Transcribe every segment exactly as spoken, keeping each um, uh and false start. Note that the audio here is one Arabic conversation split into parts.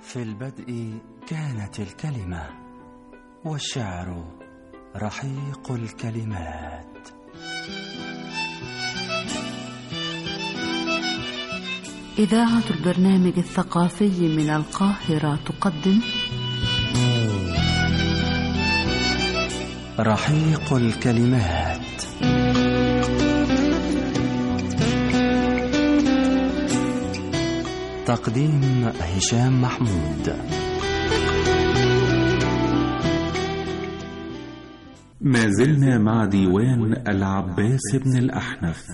في البدء كانت الكلمة، والشعر رحيق الكلمات. إذاعة البرنامج الثقافي من القاهرة تقدم رحيق الكلمات. تقديم هشام محمود. ما زلنا مع ديوان العباس بن الأحنف.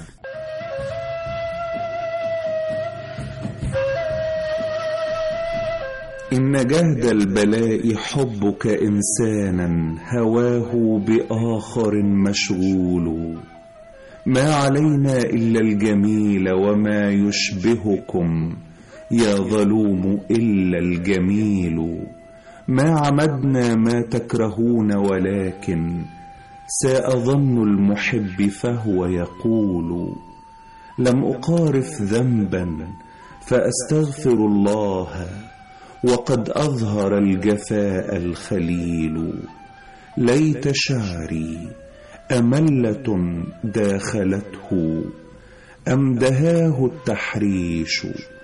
إن جهد البلاء حبك إنسانا هواه بآخر مشغول، ما علينا إلا الجميل وما يشبهكم يا ظلوم إلا الجميل. ما عمدنا ما تكرهون ولكن ساء ظن المحب فهو يقول، لم أقارف ذنبا فأستغفر الله وقد أظهر الجفاء الخليل. ليت شعري أملة داخلته أم دهاه التحريش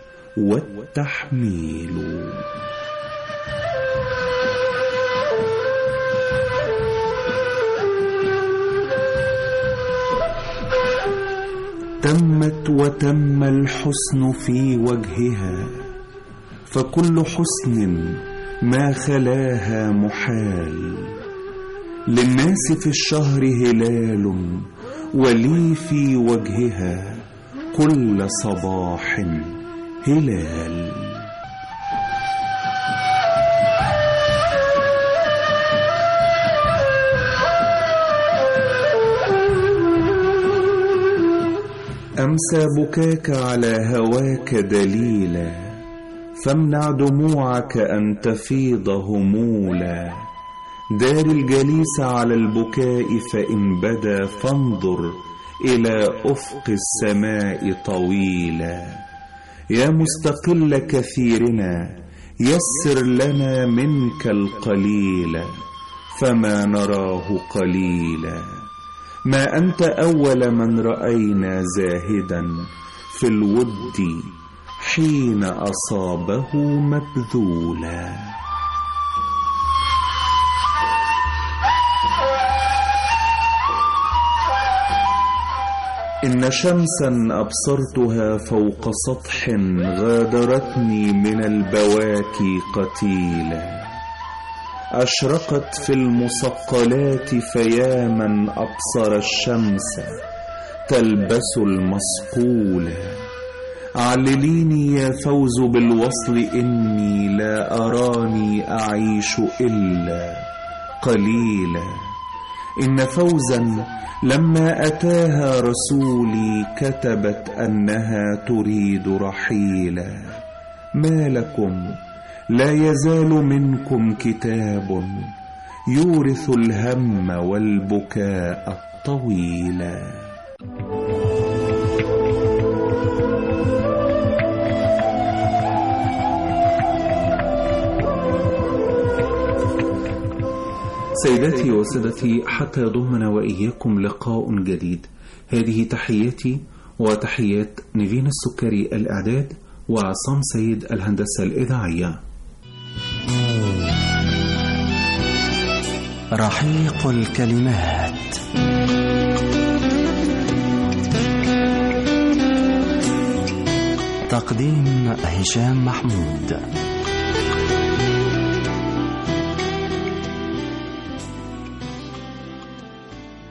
والتحميل. تمت وتم الحسن في وجهها، فكل حسن ما خلاها محال. للناس في الشهر هلال ولي في وجهها كل صباح هلال. أمسى بكاك على هواك دليلا، فامنع دموعك أن تفيض همولا. دار الجليس على البكاء فإن بدا فانظر إلى أفق السماء طويلا. يا مستقل كثيرنا يسر لنا منك القليل، فما نراه قليلا. ما أنت أول من رأينا زاهدا في الود حين أصابه مبذولا. إن شمسا أبصرتها فوق سطح غادرتني من البواكي قتيلا. أشرقت في المصقلات فيا من أبصر الشمس تلبس المصقولا. علليني يا فوز بالوصل إني لا أراني أعيش إلا قليلا. إن فوزا لما أتاها رسولي كتبت أنها تريد رحيلا. ما لكم لا يزال منكم كتاب يورث الهم والبكاء الطويلا. سيداتي وسادتي، حتى يضمنا وإياكم لقاء جديد، هذه تحياتي وتحيات نيفين السكري الإعداد وعصام سيد الهندسة الإذاعية. رحيق الكلمات. تقديم هشام محمود.